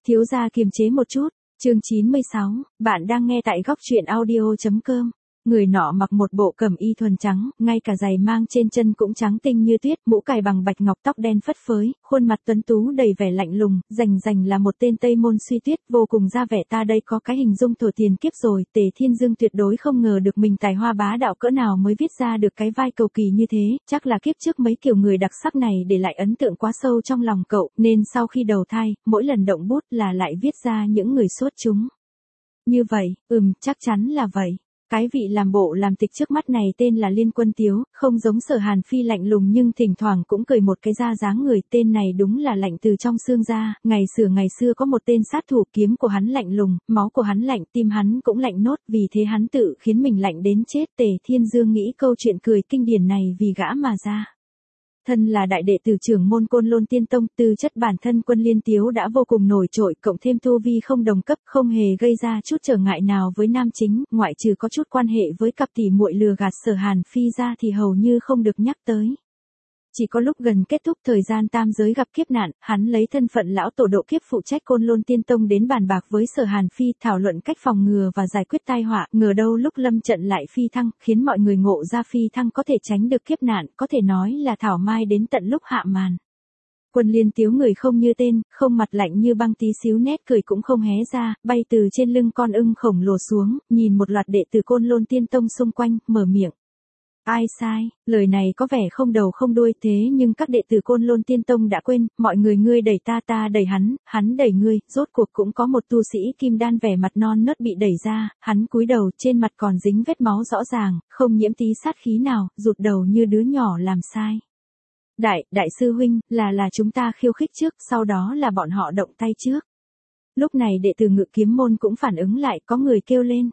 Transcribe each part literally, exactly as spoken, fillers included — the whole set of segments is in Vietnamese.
Thiếu gia kiềm chế một chút. Chương chín mươi sáu, bạn đang nghe tại góc truyện audio chấm com. Người nọ mặc một bộ cẩm y thuần trắng, ngay cả giày mang trên chân cũng trắng tinh như tuyết, mũ cài bằng bạch ngọc, tóc đen phất phới, khuôn mặt tuấn tú đầy vẻ lạnh lùng, rành rành là một tên Tây Môn Suy Tuyết, vô cùng ra vẻ ta đây có cái hình dung thổ tiền kiếp rồi. Tề Thiên Dương tuyệt đối không ngờ được mình tài hoa bá đạo cỡ nào mới viết ra được cái vai cầu kỳ như thế, chắc là kiếp trước mấy kiểu người đặc sắc này để lại ấn tượng quá sâu trong lòng cậu, nên sau khi đầu thai, mỗi lần động bút là lại viết ra những người xuất chúng. Như vậy, ừm, chắc chắn là vậy. Cái vị làm bộ làm tịch trước mắt này tên là Liên Quân Tiếu, không giống Sở Hàn Phi lạnh lùng nhưng thỉnh thoảng cũng cười một cái ra dáng người, tên này đúng là lạnh từ trong xương ra. Ngày xưa ngày xưa có một tên sát thủ, kiếm của hắn lạnh lùng, máu của hắn lạnh, tim hắn cũng lạnh nốt, vì thế hắn tự khiến mình lạnh đến chết. Tề Thiên Dương nghĩ câu chuyện cười kinh điển này vì gã mà ra. Thân là đại đệ tử trưởng môn Côn Lôn Tiên Tông, tư chất bản thân Quân Liên Tiếu đã vô cùng nổi trội, cộng thêm tu vi không đồng cấp, không hề gây ra chút trở ngại nào với nam chính, ngoại trừ có chút quan hệ với cặp tỷ muội lừa gạt Sở Hàn Phi ra thì hầu như không được nhắc tới. Chỉ có lúc gần kết thúc thời gian tam giới gặp kiếp nạn, hắn lấy thân phận lão tổ độ kiếp phụ trách Côn Lôn Tiên Tông đến bàn bạc với Sở Hàn Phi, thảo luận cách phòng ngừa và giải quyết tai họa, ngờ đâu lúc lâm trận lại phi thăng, khiến mọi người ngộ ra phi thăng có thể tránh được kiếp nạn, có thể nói là thảo mai đến tận lúc hạ màn. Quân Liên Tiếu người không như tên, không mặt lạnh như băng, tí xíu nét cười cũng không hé ra, bay từ trên lưng con ưng khổng lồ xuống, nhìn một loạt đệ tử Côn Lôn Tiên Tông xung quanh, mở miệng. Ai sai, lời này có vẻ không đầu không đuôi, thế nhưng các đệ tử Côn Lôn Tiên Tông đã quên, mọi người ngươi đẩy ta, ta đẩy hắn, hắn đẩy ngươi, rốt cuộc cũng có một tu sĩ kim đan vẻ mặt non nớt bị đẩy ra, hắn cúi đầu, trên mặt còn dính vết máu rõ ràng, không nhiễm tí sát khí nào, rụt đầu như đứa nhỏ làm sai. Đại, đại sư huynh, là là chúng ta khiêu khích trước, sau đó là bọn họ động tay trước. Lúc này đệ tử Ngự Kiếm môn cũng phản ứng lại, có người kêu lên.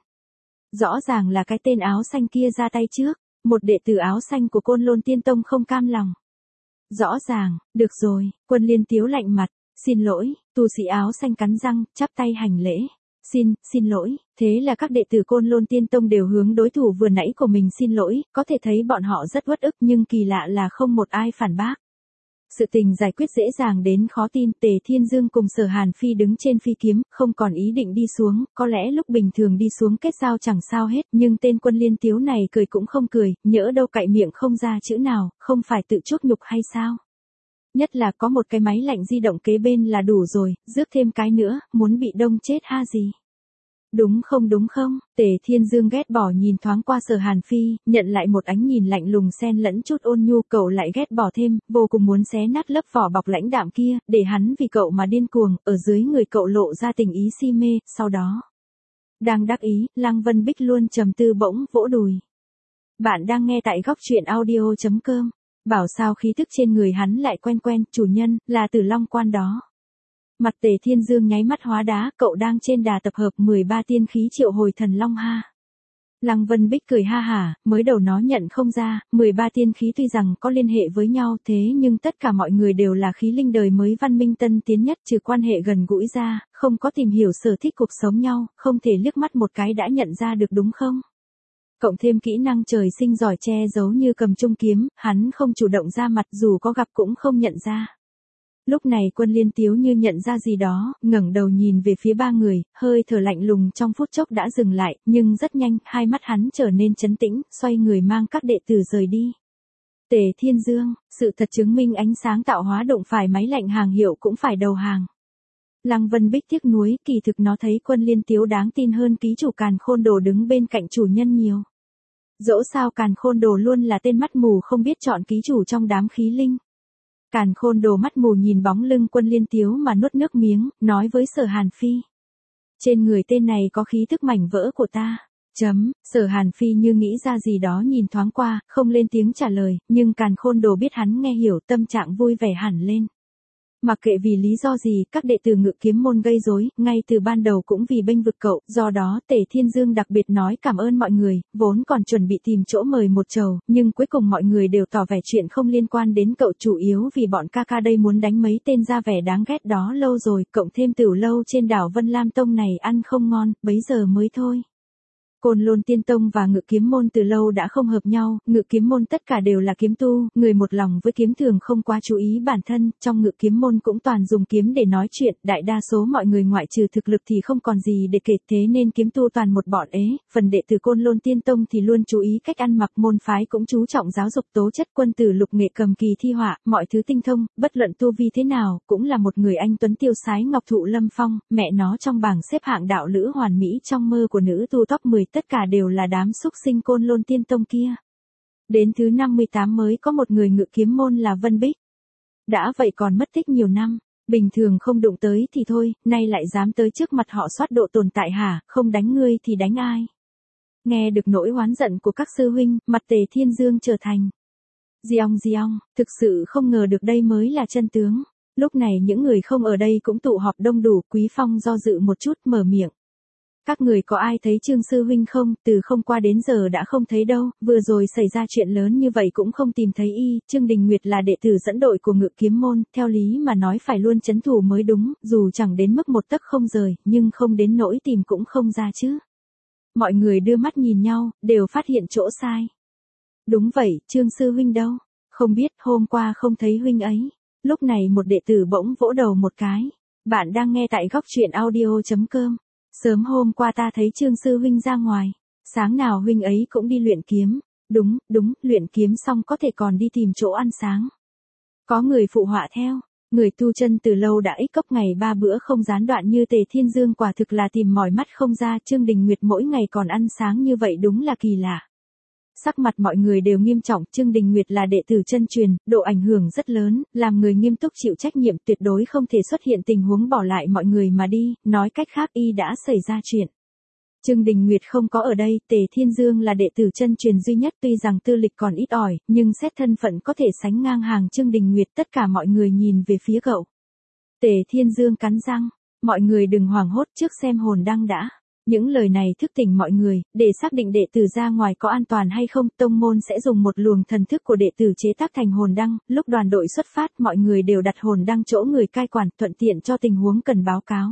Rõ ràng là cái tên áo xanh kia ra tay trước. Một đệ tử áo xanh của Côn Lôn Tiên Tông không cam lòng. Rõ ràng, được rồi, Quân Liên Tiếu lạnh mặt, xin lỗi, tu sĩ áo xanh cắn răng, chắp tay hành lễ. Xin, xin lỗi, thế là các đệ tử Côn Lôn Tiên Tông đều hướng đối thủ vừa nãy của mình xin lỗi, có thể thấy bọn họ rất uất ức nhưng kỳ lạ là không một ai phản bác. Sự tình giải quyết dễ dàng đến khó tin, Tề Thiên Dương cùng Sở Hàn Phi đứng trên phi kiếm, không còn ý định đi xuống, có lẽ lúc bình thường đi xuống kết giao chẳng sao hết, nhưng tên Quân Liên Tiếu này cười cũng không cười, nhỡ đâu cạy miệng không ra chữ nào, không phải tự chuốc nhục hay sao? Nhất là có một cái máy lạnh di động kế bên là đủ rồi, rước thêm cái nữa, muốn bị đông chết ha gì? Đúng không đúng không? Tề Thiên Dương ghét bỏ nhìn thoáng qua Sở Hàn Phi, nhận lại một ánh nhìn lạnh lùng xen lẫn chút ôn nhu, cậu lại ghét bỏ thêm, vô cùng muốn xé nát lớp vỏ bọc lãnh đạm kia, để hắn vì cậu mà điên cuồng, ở dưới người cậu lộ ra tình ý si mê, sau đó. Đang đắc ý, Lăng Vân Bích luôn trầm tư bỗng vỗ đùi. Bạn đang nghe tại góc truyện audio chấm com. Bảo sao khí thức trên người hắn lại quen quen, chủ nhân, là Tử Long Quan đó. Mặt Tề Thiên Dương nháy mắt hóa đá, cậu đang trên đà tập hợp mười ba tiên khí triệu hồi thần long ha. Lăng Vân Bích cười ha hả, mới đầu nó nhận không ra, mười ba tiên khí tuy rằng có liên hệ với nhau thế nhưng tất cả mọi người đều là khí linh đời mới văn minh tân tiến nhất, trừ quan hệ gần gũi ra, không có tìm hiểu sở thích cuộc sống nhau, không thể liếc mắt một cái đã nhận ra được đúng không? Cộng thêm kỹ năng trời sinh giỏi che giấu như cầm trung kiếm, hắn không chủ động ra mặt dù có gặp cũng không nhận ra. Lúc này Quân Liên Tiếu như nhận ra gì đó, ngẩng đầu nhìn về phía ba người, hơi thở lạnh lùng trong phút chốc đã dừng lại, nhưng rất nhanh, hai mắt hắn trở nên trấn tĩnh, xoay người mang các đệ tử rời đi. Tề Thiên Dương, sự thật chứng minh ánh sáng tạo hóa đụng phải máy lạnh hàng hiệu cũng phải đầu hàng. Lăng Vân Bích tiếc nuối, kỳ thực nó thấy Quân Liên Tiếu đáng tin hơn ký chủ Càn Khôn Đồ đứng bên cạnh chủ nhân nhiều. Dẫu sao Càn Khôn Đồ luôn là tên mắt mù không biết chọn ký chủ trong đám khí linh. Càn Khôn Đồ mắt mù nhìn bóng lưng Quân Liên Tiếu mà nuốt nước miếng, nói với Sở Hàn Phi. Trên người tên này có khí thức mảnh vỡ của ta. Chấm, Sở Hàn Phi như nghĩ ra gì đó nhìn thoáng qua, không lên tiếng trả lời, nhưng Càn Khôn Đồ biết hắn nghe hiểu, tâm trạng vui vẻ hẳn lên. Mặc kệ vì lý do gì, các đệ tử Ngự Kiếm môn gây rối, ngay từ ban đầu cũng vì bênh vực cậu, do đó Tề Thiên Dương đặc biệt nói cảm ơn mọi người, vốn còn chuẩn bị tìm chỗ mời một chầu, nhưng cuối cùng mọi người đều tỏ vẻ chuyện không liên quan đến cậu, chủ yếu vì bọn ca ca đây muốn đánh mấy tên ra vẻ đáng ghét đó lâu rồi, cộng thêm tửu lâu trên đảo Vân Lam Tông này ăn không ngon, bấy giờ mới thôi. Côn Lôn Tiên Tông và Ngự Kiếm Môn từ lâu đã không hợp nhau, Ngự Kiếm Môn tất cả đều là kiếm tu, người một lòng với kiếm thường không quá chú ý bản thân, trong Ngự Kiếm Môn cũng toàn dùng kiếm để nói chuyện, đại đa số mọi người ngoại trừ thực lực thì không còn gì để kể, thế nên kiếm tu toàn một bọn ế, phần đệ tử Côn Lôn Tiên Tông thì luôn chú ý cách ăn mặc, môn phái cũng chú trọng giáo dục tố chất, quân tử lục nghệ cầm kỳ thi họa, mọi thứ tinh thông, bất luận tu vi thế nào, cũng là một người anh tuấn tiêu sái ngọc thụ lâm phong, mẹ nó trong bảng xếp hạng đạo lữ hoàn mỹ trong mơ của nữ tu top mười tất cả đều là đám xúc sinh Côn Lôn Tiên Tông kia. Đến thứ năm mươi tám mới có một người Ngự Kiếm Môn là Vân Bích. Đã vậy còn mất tích nhiều năm, bình thường không đụng tới thì thôi, nay lại dám tới trước mặt họ soát độ tồn tại hả, không đánh ngươi thì đánh ai. Nghe được nỗi oán giận của các sư huynh, mặt Tề Thiên Dương trở thành Giong Giong, thực sự không ngờ được đây mới là chân tướng. Lúc này những người không ở đây cũng tụ họp đông đủ, Quý Phong do dự một chút mở miệng. Các người có ai thấy Trương sư huynh không, từ không qua đến giờ đã không thấy đâu, vừa rồi xảy ra chuyện lớn như vậy cũng không tìm thấy y, Trương Đình Nguyệt là đệ tử dẫn đội của Ngự Kiếm Môn, theo lý mà nói phải luôn trấn thủ mới đúng, dù chẳng đến mức một tấc không rời, nhưng không đến nỗi tìm cũng không ra chứ. Mọi người đưa mắt nhìn nhau, đều phát hiện chỗ sai. Đúng vậy, Trương sư huynh đâu? Không biết, hôm qua không thấy huynh ấy. Lúc này một đệ tử bỗng vỗ đầu một cái. Bạn đang nghe tại góc truyện audio chấm com. Sớm hôm qua ta thấy Trương sư huynh ra ngoài. Sáng nào huynh ấy cũng đi luyện kiếm. Đúng, đúng, luyện kiếm xong có thể còn đi tìm chỗ ăn sáng. Có người phụ họa theo. Người tu chân từ lâu đã ích cốc ngày ba bữa không gián đoạn như Tề Thiên Dương quả thực là tìm mỏi mắt không ra. Trương Đình Nguyệt mỗi ngày còn ăn sáng như vậy đúng là kỳ lạ. Sắc mặt mọi người đều nghiêm trọng, Trương Đình Nguyệt là đệ tử chân truyền, độ ảnh hưởng rất lớn, làm người nghiêm túc chịu trách nhiệm tuyệt đối không thể xuất hiện tình huống bỏ lại mọi người mà đi, nói cách khác y đã xảy ra chuyện. Trương Đình Nguyệt không có ở đây, Tề Thiên Dương là đệ tử chân truyền duy nhất tuy rằng tư lịch còn ít ỏi, nhưng xét thân phận có thể sánh ngang hàng Trương Đình Nguyệt, tất cả mọi người nhìn về phía cậu. Tề Thiên Dương cắn răng, mọi người đừng hoảng hốt trước xem hồn đăng đã. Những lời này thức tỉnh mọi người, để xác định đệ tử ra ngoài có an toàn hay không, tông môn sẽ dùng một luồng thần thức của đệ tử chế tác thành hồn đăng, lúc đoàn đội xuất phát mọi người đều đặt hồn đăng chỗ người cai quản, thuận tiện cho tình huống cần báo cáo.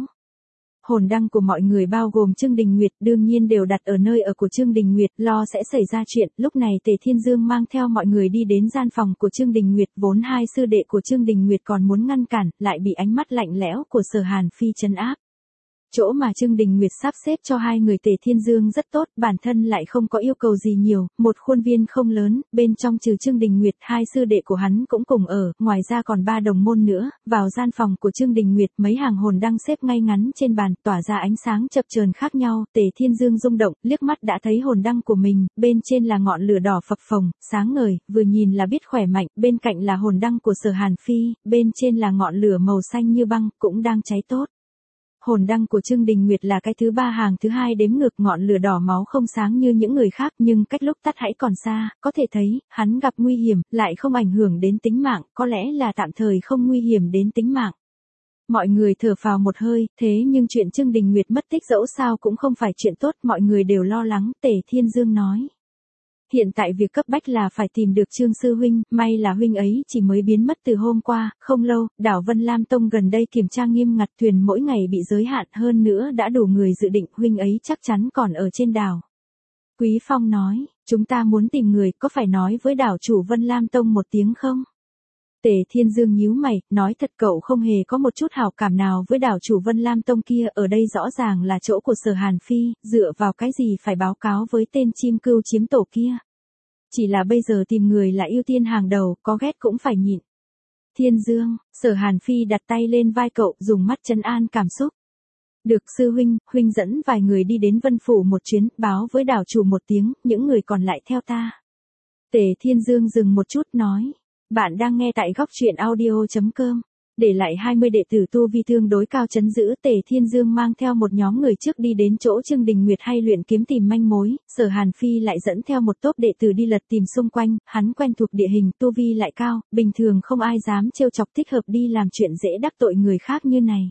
Hồn đăng của mọi người bao gồm Trương Đình Nguyệt đương nhiên đều đặt ở nơi ở của Trương Đình Nguyệt, lo sẽ xảy ra chuyện, lúc này Tề Thiên Dương mang theo mọi người đi đến gian phòng của Trương Đình Nguyệt, vốn hai sư đệ của Trương Đình Nguyệt còn muốn ngăn cản, lại bị ánh mắt lạnh lẽo của Sở Hàn Phi trấn áp. Chỗ mà Trương Đình Nguyệt sắp xếp cho hai người Tề Thiên Dương rất tốt, bản thân lại không có yêu cầu gì nhiều, một khuôn viên không lớn, bên trong trừ Trương Đình Nguyệt, hai sư đệ của hắn cũng cùng ở, ngoài ra còn ba đồng môn nữa, vào gian phòng của Trương Đình Nguyệt, mấy hàng hồn đăng xếp ngay ngắn trên bàn, tỏa ra ánh sáng chập chờn khác nhau, Tề Thiên Dương rung động, liếc mắt đã thấy hồn đăng của mình, bên trên là ngọn lửa đỏ phập phồng, sáng ngời, vừa nhìn là biết khỏe mạnh, bên cạnh là hồn đăng của Sở Hàn Phi, bên trên là ngọn lửa màu xanh như băng, cũng đang cháy tốt. Hồn đăng của Trương Đình Nguyệt là cái thứ ba hàng thứ hai đếm ngược, ngọn lửa đỏ máu không sáng như những người khác nhưng cách lúc tắt hãy còn xa, có thể thấy, hắn gặp nguy hiểm, lại không ảnh hưởng đến tính mạng, có lẽ là tạm thời không nguy hiểm đến tính mạng. Mọi người thở phào một hơi, thế nhưng chuyện Trương Đình Nguyệt mất tích dẫu sao cũng không phải chuyện tốt, mọi người đều lo lắng, Tề Thiên Dương nói. Hiện tại việc cấp bách là phải tìm được Trương sư huynh, may là huynh ấy chỉ mới biến mất từ hôm qua, không lâu, đảo Vân Lam Tông gần đây kiểm tra nghiêm ngặt, thuyền mỗi ngày bị giới hạn, hơn nữa đã đủ người dự định, huynh ấy chắc chắn còn ở trên đảo. Quý Phong nói, chúng ta muốn tìm người, có phải nói với đảo chủ Vân Lam Tông một tiếng không? Tề Thiên Dương nhíu mày, nói thật cậu không hề có một chút hảo cảm nào với đảo chủ Vân Lam Tông kia, ở đây rõ ràng là chỗ của Sở Hàn Phi, dựa vào cái gì phải báo cáo với tên chim cưu chiếm tổ kia. Chỉ là bây giờ tìm người là ưu tiên hàng đầu, có ghét cũng phải nhịn. Thiên Dương, Sở Hàn Phi đặt tay lên vai cậu, dùng mắt trấn an cảm xúc. Được sư huynh, huynh dẫn vài người đi đến Vân Phủ một chuyến, báo với đảo chủ một tiếng, những người còn lại theo ta. Tề Thiên Dương dừng một chút nói. Bạn đang nghe tại góc truyện audio chấm com. Để lại hai mươi đệ tử tu vi tương đối cao trấn giữ, Tề Thiên Dương mang theo một nhóm người trước đi đến chỗ Trương Đình Nguyệt hay luyện kiếm tìm manh mối, Sở Hàn Phi lại dẫn theo một tốp đệ tử đi lật tìm xung quanh, hắn quen thuộc địa hình, tu vi lại cao, bình thường không ai dám trêu chọc, thích hợp đi làm chuyện dễ đắc tội người khác như này.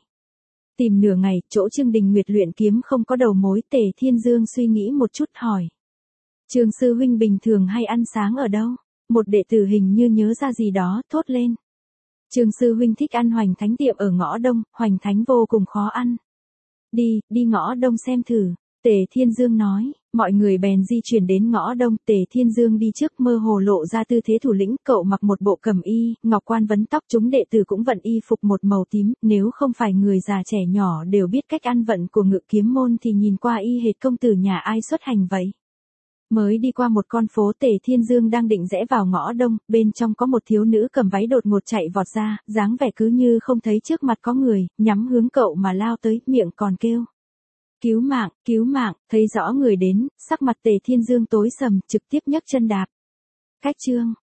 Tìm nửa ngày, chỗ Trương Đình Nguyệt luyện kiếm không có đầu mối, Tề Thiên Dương suy nghĩ một chút hỏi. Trương sư huynh bình thường hay ăn sáng ở đâu? Một đệ tử hình như nhớ ra gì đó, thốt lên. Trương sư huynh thích ăn Hoành Thánh tiệm ở ngõ Đông, Hoành Thánh vô cùng khó ăn. Đi, đi ngõ Đông xem thử. Tề Thiên Dương nói, mọi người bèn di chuyển đến ngõ đông, Tề Thiên Dương đi trước mơ hồ lộ ra tư thế thủ lĩnh, cậu mặc một bộ cẩm y, ngọc quan vấn tóc, chúng đệ tử cũng vận y phục một màu tím, nếu không phải người già trẻ nhỏ đều biết cách ăn vận của Ngự Kiếm môn thì nhìn qua y hệt công tử nhà ai xuất hành vậy. Mới đi qua một con phố, Tề Thiên Dương đang định rẽ vào ngõ đông, bên trong có một thiếu nữ cầm váy đột ngột chạy vọt ra, dáng vẻ cứ như không thấy trước mặt có người, nhắm hướng cậu mà lao tới, miệng còn kêu. Cứu mạng, cứu mạng, thấy rõ người đến, sắc mặt Tề Thiên Dương tối sầm, trực tiếp nhấc chân đạp. Cách chương.